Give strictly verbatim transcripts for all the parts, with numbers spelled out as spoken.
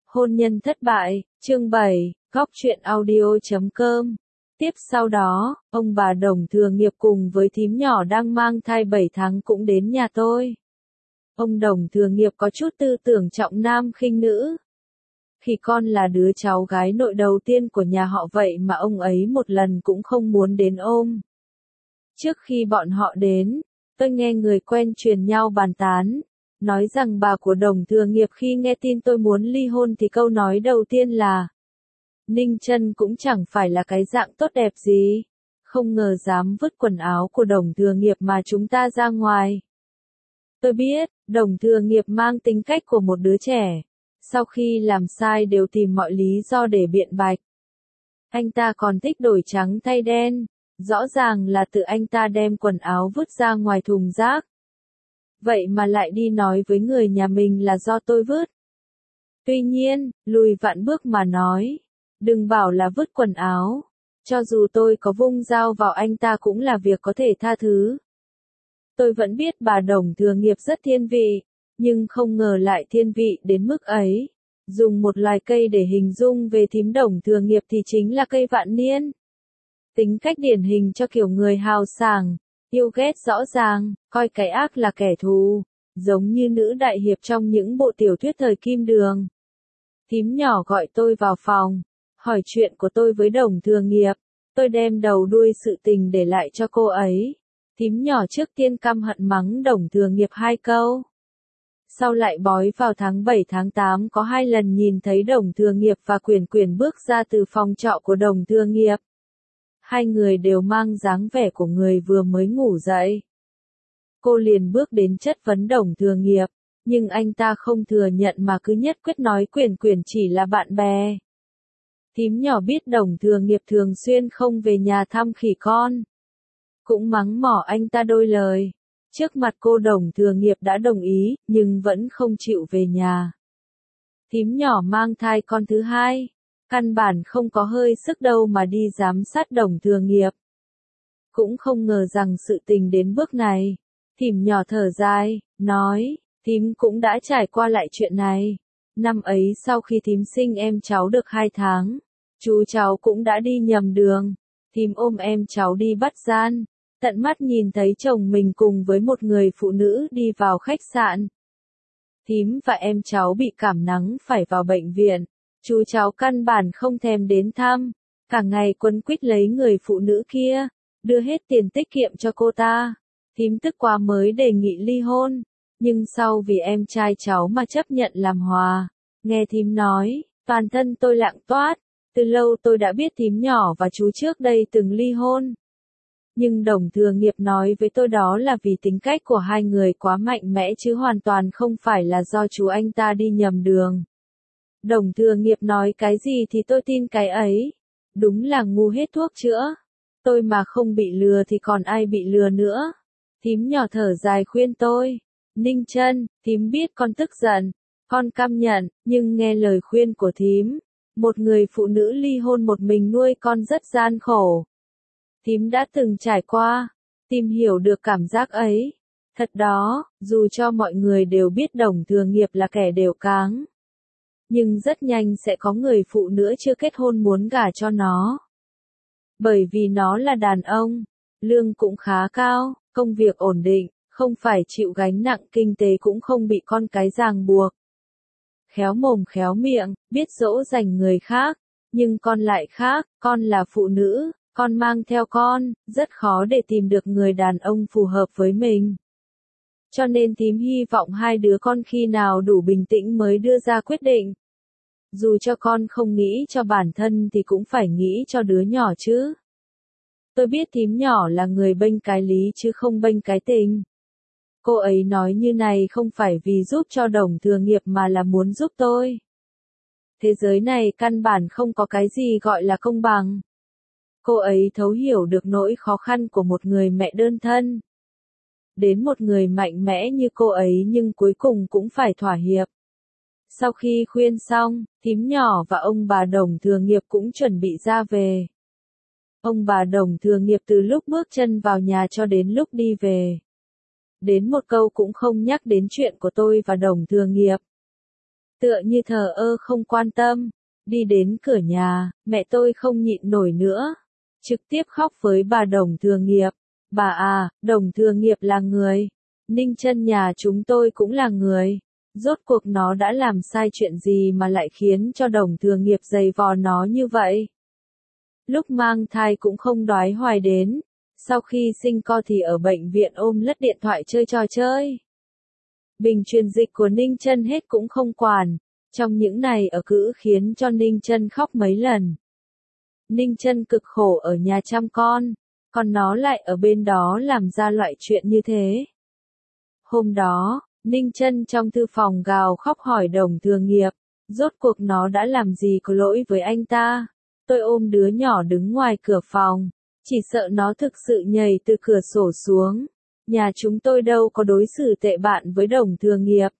Hôn nhân thất bại, chương bảy, góc truyện audio chấm com. Tiếp sau đó, ông bà Đồng Thừa Nghiệp cùng với thím nhỏ đang mang thai bảy tháng cũng đến nhà tôi. Ông Đồng Thừa Nghiệp có chút tư tưởng trọng nam khinh nữ. Khi con là đứa cháu gái nội đầu tiên của nhà họ vậy mà ông ấy một lần cũng không muốn đến ôm. Trước khi bọn họ đến, tôi nghe người quen truyền nhau bàn tán, nói rằng bà của Đồng Thừa Nghiệp khi nghe tin tôi muốn ly hôn thì câu nói đầu tiên là: Ninh Trân cũng chẳng phải là cái dạng tốt đẹp gì, không ngờ dám vứt quần áo của Đồng Thừa Nghiệp mà chúng ta ra ngoài. Tôi biết, Đồng Thừa Nghiệp mang tính cách của một đứa trẻ, sau khi làm sai đều tìm mọi lý do để biện bạch. Anh ta còn thích đổi trắng thay đen, rõ ràng là tự anh ta đem quần áo vứt ra ngoài thùng rác. Vậy mà lại đi nói với người nhà mình là do tôi vứt. Tuy nhiên, lùi vạn bước mà nói, đừng bảo là vứt quần áo, cho dù tôi có vung dao vào anh ta cũng là việc có thể tha thứ. Tôi vẫn biết bà Đồng Thừa Nghiệp rất thiên vị, nhưng không ngờ lại thiên vị đến mức ấy. Dùng một loài cây để hình dung về thím Đồng Thừa Nghiệp thì chính là cây vạn niên. Tính cách điển hình cho kiểu người hào sảng, yêu ghét rõ ràng, coi cái ác là kẻ thù, giống như nữ đại hiệp trong những bộ tiểu thuyết thời Kim Đường. Thím nhỏ gọi tôi vào phòng, hỏi chuyện của tôi với Đồng Thừa Nghiệp. Tôi đem đầu đuôi sự tình để lại cho cô ấy. Thím nhỏ trước tiên căm hận mắng Đồng Thừa Nghiệp hai câu. Sau lại bói vào tháng bảy tháng tám có hai lần nhìn thấy Đồng Thừa Nghiệp và Quyển Quyển bước ra từ phòng trọ của Đồng Thừa Nghiệp. Hai người đều mang dáng vẻ của người vừa mới ngủ dậy. Cô liền bước đến chất vấn Đồng Thừa Nghiệp, nhưng anh ta không thừa nhận mà cứ nhất quyết nói Quyển Quyển chỉ là bạn bè. Thím nhỏ biết Đồng Thừa Nghiệp thường xuyên không về nhà thăm khỉ con, cũng mắng mỏ anh ta đôi lời. Trước mặt cô Đồng Thừa Nghiệp đã đồng ý, nhưng vẫn không chịu về nhà. Thím nhỏ mang thai con thứ hai, căn bản không có hơi sức đâu mà đi giám sát Đồng Thừa Nghiệp. Cũng không ngờ rằng sự tình đến bước này. Thím nhỏ thở dài, nói, thím cũng đã trải qua lại chuyện này. Năm ấy sau khi thím sinh em cháu được hai tháng, chú cháu cũng đã đi nhầm đường. Thím ôm em cháu đi bắt gian, tận mắt nhìn thấy chồng mình cùng với một người phụ nữ đi vào khách sạn. Thím và em cháu bị cảm nắng phải vào bệnh viện. Chú cháu căn bản không thèm đến thăm, cả ngày quấn quýt lấy người phụ nữ kia, đưa hết tiền tiết kiệm cho cô ta. Thím tức quá mới đề nghị ly hôn, nhưng sau vì em trai cháu mà chấp nhận làm hòa. Nghe thím nói, toàn thân tôi lặng toát, từ lâu tôi đã biết thím nhỏ và chú trước đây từng ly hôn. Nhưng Đồng Thừa Nghiệp nói với tôi đó là vì tính cách của hai người quá mạnh mẽ chứ hoàn toàn không phải là do chú anh ta đi nhầm đường. Đồng Thừa Nghiệp nói cái gì thì tôi tin cái ấy. Đúng là ngu hết thuốc chữa. Tôi mà không bị lừa thì còn ai bị lừa nữa. Thím nhỏ thở dài khuyên tôi. Ninh Trân, thím biết con tức giận, con căm nhận, nhưng nghe lời khuyên của thím. Một người phụ nữ ly hôn một mình nuôi con rất gian khổ. Thím đã từng trải qua, tìm hiểu được cảm giác ấy. Thật đó, dù cho mọi người đều biết Đồng Thừa Nghiệp là kẻ đều cáng, nhưng rất nhanh sẽ có người phụ nữ chưa kết hôn muốn gả cho nó. Bởi vì nó là đàn ông, lương cũng khá cao, công việc ổn định, không phải chịu gánh nặng kinh tế cũng không bị con cái ràng buộc. Khéo mồm khéo miệng, biết dỗ dành người khác, nhưng con lại khác, con là phụ nữ, con mang theo con, rất khó để tìm được người đàn ông phù hợp với mình. Cho nên thím hy vọng hai đứa con khi nào đủ bình tĩnh mới đưa ra quyết định. Dù cho con không nghĩ cho bản thân thì cũng phải nghĩ cho đứa nhỏ chứ. Tôi biết thím nhỏ là người bênh cái lý chứ không bênh cái tình. Cô ấy nói như này không phải vì giúp cho Đồng Thừa Nghiệp mà là muốn giúp tôi. Thế giới này căn bản không có cái gì gọi là công bằng. Cô ấy thấu hiểu được nỗi khó khăn của một người mẹ đơn thân. Đến một người mạnh mẽ như cô ấy nhưng cuối cùng cũng phải thỏa hiệp. Sau khi khuyên xong, thím nhỏ và ông bà Đồng Thừa Nghiệp cũng chuẩn bị ra về. Ông bà Đồng Thừa Nghiệp từ lúc bước chân vào nhà cho đến lúc đi về, đến một câu cũng không nhắc đến chuyện của tôi và Đồng Thừa Nghiệp. tựa như thờ ơ không quan tâm. Đi đến cửa nhà, mẹ tôi không nhịn nổi nữa. Trực tiếp khóc với bà Đồng Thừa Nghiệp. Bà à, Đồng Thừa Nghiệp là người. Ninh Chân nhà chúng tôi cũng là người. Rốt cuộc nó đã làm sai chuyện gì mà lại khiến cho Đồng Thừa Nghiệp giày vò nó như vậy? Lúc mang thai cũng không đoái hoài đến. Sau khi sinh con thì ở bệnh viện ôm lướt điện thoại chơi trò chơi. Bình truyền dịch của Ninh Chân hết cũng không quản. Trong những này ở cữ khiến cho Ninh Chân khóc mấy lần. Ninh Chân cực khổ ở nhà chăm con, còn nó lại ở bên đó làm ra loại chuyện như thế. Hôm đó, Ninh Chân trong thư phòng gào khóc hỏi Đồng Thừa Nghiệp, rốt cuộc nó đã làm gì có lỗi với anh ta. Tôi ôm đứa nhỏ đứng ngoài cửa phòng, chỉ sợ nó thực sự nhảy từ cửa sổ xuống. Nhà chúng tôi đâu có đối xử tệ bạn với Đồng Thừa Nghiệp.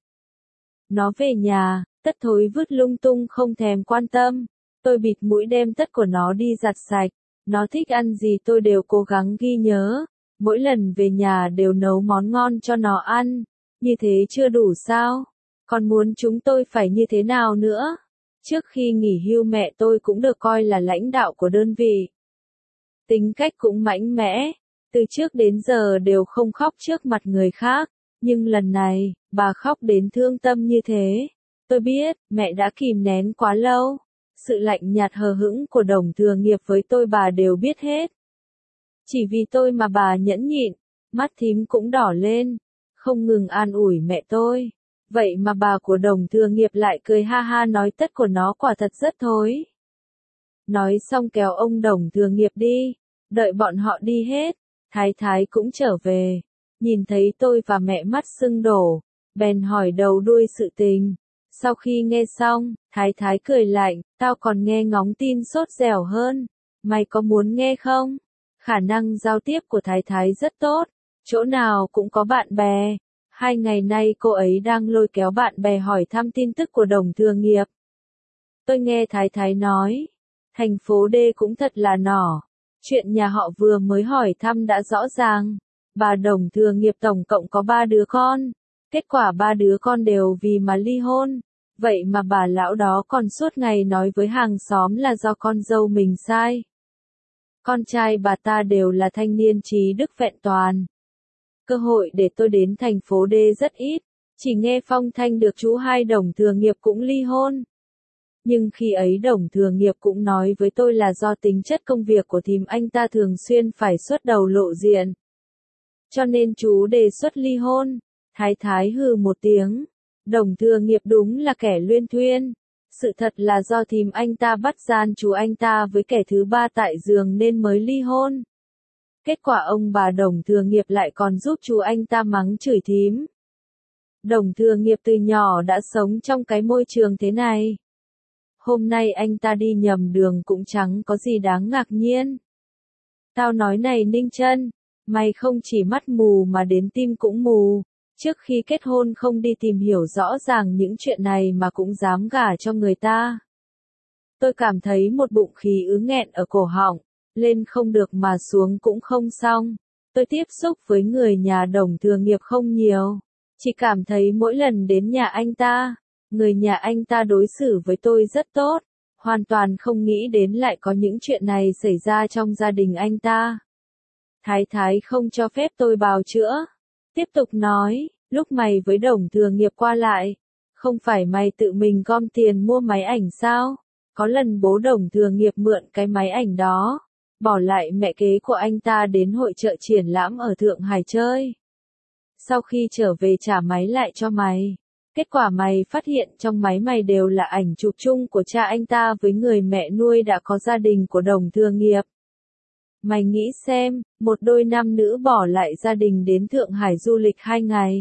Nó về nhà, tất thối vứt lung tung không thèm quan tâm. Tôi bịt mũi đem tất của nó đi giặt sạch. Nó thích ăn gì tôi đều cố gắng ghi nhớ. Mỗi lần về nhà đều nấu món ngon cho nó ăn. Như thế chưa đủ sao? Còn muốn chúng tôi phải như thế nào nữa? Trước khi nghỉ hưu mẹ tôi cũng được coi là lãnh đạo của đơn vị. Tính cách cũng mạnh mẽ. Từ trước đến giờ đều không khóc trước mặt người khác. Nhưng lần này, bà khóc đến thương tâm như thế. Tôi biết, mẹ đã kìm nén quá lâu. Sự lạnh nhạt hờ hững của Đồng Thừa Nghiệp với tôi bà đều biết hết. Chỉ vì tôi mà bà nhẫn nhịn, mắt thím cũng đỏ lên, không ngừng an ủi mẹ tôi. Vậy mà bà của Đồng Thừa Nghiệp lại cười ha ha nói tất của nó quả thật rất thối. Nói xong kéo ông Đồng Thừa Nghiệp đi, đợi bọn họ đi hết, Thái Thái cũng trở về. Nhìn thấy tôi và mẹ mắt sưng đổ, bèn hỏi đầu đuôi sự tình. Sau khi nghe xong, Thái Thái cười lạnh, tao còn nghe ngóng tin sốt dẻo hơn. Mày có muốn nghe không? Khả năng giao tiếp của Thái Thái rất tốt, chỗ nào cũng có bạn bè. Hai ngày nay cô ấy đang lôi kéo bạn bè hỏi thăm tin tức của Đồng Thừa Nghiệp. Tôi nghe Thái Thái nói, thành phố D cũng thật là nỏ. Chuyện nhà họ vừa mới hỏi thăm đã rõ ràng. Bà Đồng Thừa Nghiệp tổng cộng có ba đứa con. Kết quả ba đứa con đều vì mà ly hôn. Vậy mà bà lão đó còn suốt ngày nói với hàng xóm là do con dâu mình sai. Con trai bà ta đều là thanh niên trí đức vẹn toàn. Cơ hội để tôi đến thành phố D rất ít, chỉ nghe phong thanh được chú hai Đồng Thừa Nghiệp cũng ly hôn. Nhưng khi ấy Đồng Thừa Nghiệp cũng nói với tôi là do tính chất công việc của thím anh ta thường xuyên phải xuất đầu lộ diện. Cho nên chú đề xuất ly hôn. Thái Thái hừ một tiếng. Đồng Thừa Nghiệp đúng là kẻ luyên thuyên. Sự thật là do thím anh ta bắt gian chú anh ta với kẻ thứ ba tại giường nên mới ly hôn. Kết quả ông bà Đồng Thừa Nghiệp lại còn giúp chú anh ta mắng chửi thím. Đồng Thừa Nghiệp từ nhỏ đã sống trong cái môi trường thế này. Hôm nay anh ta đi nhầm đường cũng chẳng có gì đáng ngạc nhiên. Tao nói này Ninh Chân, mày không chỉ mắt mù mà đến tim cũng mù. Trước khi kết hôn không đi tìm hiểu rõ ràng những chuyện này mà cũng dám gả cho người ta. Tôi cảm thấy một bụng khí ứ nghẹn ở cổ họng, lên không được mà xuống cũng không xong. Tôi tiếp xúc với người nhà Đồng Thừa Nghiệp không nhiều, chỉ cảm thấy mỗi lần đến nhà anh ta, người nhà anh ta đối xử với tôi rất tốt, hoàn toàn không nghĩ đến lại có những chuyện này xảy ra trong gia đình anh ta. Thái Thái không cho phép tôi bào chữa. Tiếp tục nói, lúc mày với Đồng Thừa Nghiệp qua lại, không phải mày tự mình gom tiền mua máy ảnh sao? Có lần bố Đồng Thừa Nghiệp mượn cái máy ảnh đó, bỏ lại mẹ kế của anh ta đến hội chợ triển lãm ở Thượng Hải chơi. Sau khi trở về trả máy lại cho mày, kết quả mày phát hiện trong máy mày đều là ảnh chụp chung của cha anh ta với người mẹ nuôi đã có gia đình của Đồng Thừa Nghiệp. Mày nghĩ xem, một đôi nam nữ bỏ lại gia đình đến Thượng Hải du lịch hai ngày.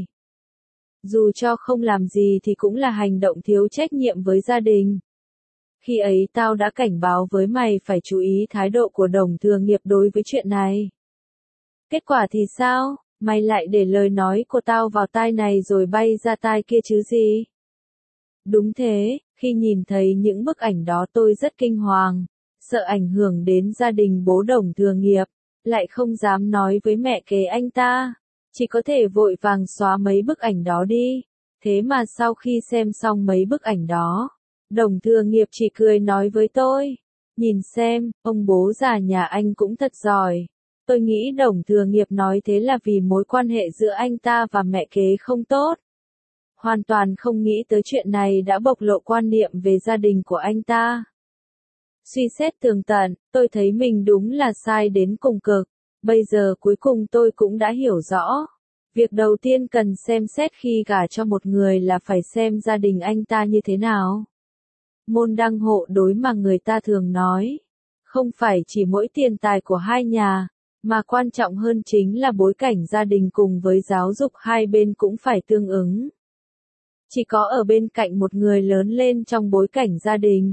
Dù cho không làm gì thì cũng là hành động thiếu trách nhiệm với gia đình. Khi ấy tao đã cảnh báo với mày phải chú ý thái độ của Đồng Thừa Nghiệp đối với chuyện này. Kết quả thì sao? Mày lại để lời nói của tao vào tai này rồi bay ra tai kia chứ gì? Đúng thế, khi nhìn thấy những bức ảnh đó tôi rất kinh hoàng, sợ ảnh hưởng đến gia đình bố Đồng Thừa Nghiệp, lại không dám nói với mẹ kế anh ta, chỉ có thể vội vàng xóa mấy bức ảnh đó đi. Thế mà sau khi xem xong mấy bức ảnh đó, Đồng Thừa Nghiệp chỉ cười nói với tôi, nhìn xem, ông bố già nhà anh cũng thật giỏi. Tôi nghĩ Đồng Thừa Nghiệp nói thế là vì mối quan hệ giữa anh ta và mẹ kế không tốt. Hoàn toàn không nghĩ tới chuyện này đã bộc lộ quan niệm về gia đình của anh ta. Suy xét tường tận, tôi thấy mình đúng là sai đến cùng cực. Bây giờ cuối cùng tôi cũng đã hiểu rõ. Việc đầu tiên cần xem xét khi gả cho một người là phải xem gia đình anh ta như thế nào. Môn đăng hộ đối mà người ta thường nói. Không phải chỉ mỗi tiền tài của hai nhà, mà quan trọng hơn chính là bối cảnh gia đình cùng với giáo dục hai bên cũng phải tương ứng. Chỉ có ở bên cạnh một người lớn lên trong bối cảnh gia đình,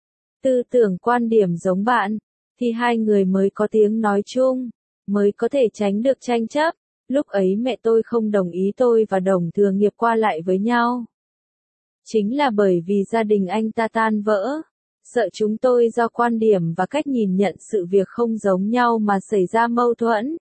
tư tưởng quan điểm giống bạn, thì hai người mới có tiếng nói chung, mới có thể tránh được tranh chấp. Lúc ấy mẹ tôi không đồng ý tôi và Đồng Thừa Nghiệp qua lại với nhau. Chính là bởi vì gia đình anh ta tan vỡ, sợ chúng tôi do quan điểm và cách nhìn nhận sự việc không giống nhau mà xảy ra mâu thuẫn.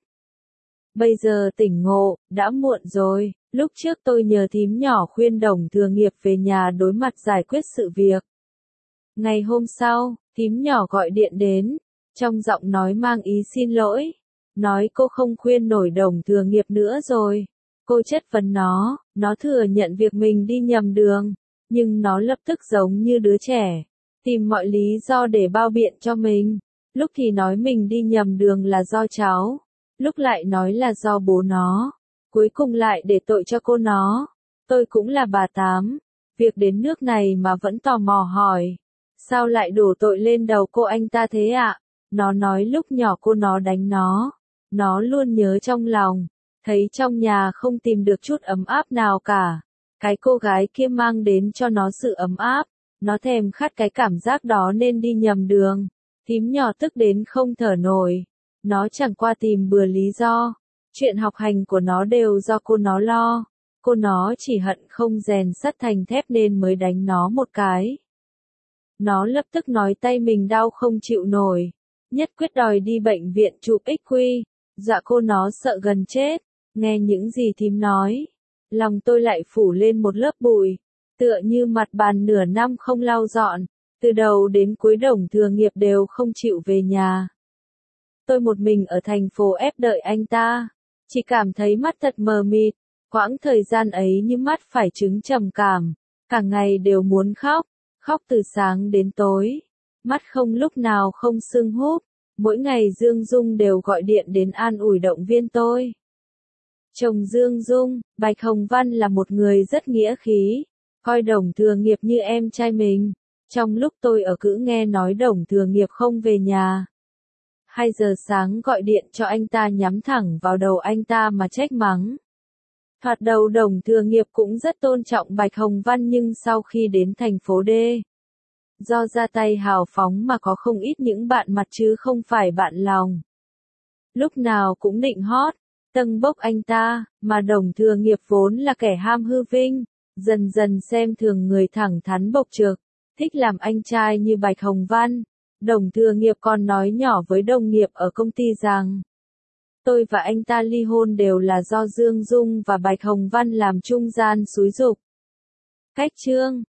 Bây giờ tỉnh ngộ, đã muộn rồi, lúc trước tôi nhờ thím nhỏ khuyên Đồng Thừa Nghiệp về nhà đối mặt giải quyết sự việc. Ngày hôm sau, thím nhỏ gọi điện đến, trong giọng nói mang ý xin lỗi, nói cô không khuyên nổi Đồng Thừa Nghiệp nữa rồi. Cô chất vấn nó, nó thừa nhận việc mình đi nhầm đường, nhưng nó lập tức giống như đứa trẻ, tìm mọi lý do để bao biện cho mình. Lúc thì nói mình đi nhầm đường là do cháu, lúc lại nói là do bố nó, cuối cùng lại để tội cho cô nó. Tôi cũng là bà Tám, việc đến nước này mà vẫn tò mò hỏi, sao lại đổ tội lên đầu cô anh ta thế ạ? Nó nói lúc nhỏ cô nó đánh nó, nó luôn nhớ trong lòng, thấy trong nhà không tìm được chút ấm áp nào cả. Cái cô gái kia mang đến cho nó sự ấm áp, nó thèm khát cái cảm giác đó nên đi nhầm đường. Thím nhỏ tức đến không thở nổi, nó chẳng qua tìm bừa lý do, chuyện học hành của nó đều do cô nó lo, cô nó chỉ hận không rèn sắt thành thép nên mới đánh nó một cái. Nó lập tức nói tay mình đau không chịu nổi, nhất quyết đòi đi bệnh viện chụp ích quy, dọa cô nó sợ gần chết. Nghe những gì thím nói, lòng tôi lại phủ lên một lớp bụi, tựa như mặt bàn nửa năm không lau dọn, từ đầu đến cuối Đồng Thừa Nghiệp đều không chịu về nhà. Tôi một mình ở thành phố ép đợi anh ta, chỉ cảm thấy mắt thật mờ mịt, quãng thời gian ấy như mắt phải trứng trầm cảm, cả ngày đều muốn khóc, khóc từ sáng đến tối, mắt không lúc nào không sưng húp, mỗi ngày Dương Dung đều gọi điện đến an ủi động viên tôi. Chồng Dương Dung, Bạch Hồng Văn là một người rất nghĩa khí, coi Đồng Thừa Nghiệp như em trai mình. Trong lúc tôi ở cữ nghe nói Đồng Thừa Nghiệp không về nhà, hai giờ sáng gọi điện cho anh ta nhắm thẳng vào đầu anh ta mà trách mắng. Thoạt đầu Đồng Thừa Nghiệp cũng rất tôn trọng Bạch Hồng Văn nhưng sau khi đến thành phố D, do ra tay hào phóng mà có không ít những bạn mặt chứ không phải bạn lòng. Lúc nào cũng định hót, tâng bốc anh ta, mà Đồng Thừa Nghiệp vốn là kẻ ham hư vinh, dần dần xem thường người thẳng thắn bộc trực, thích làm anh trai như Bạch Hồng Văn. Đồng Thừa Nghiệp còn nói nhỏ với đồng nghiệp ở công ty rằng, tôi và anh ta ly hôn đều là do Dương Dung và Bạch Hồng Văn làm trung gian xúi giục. Cách chương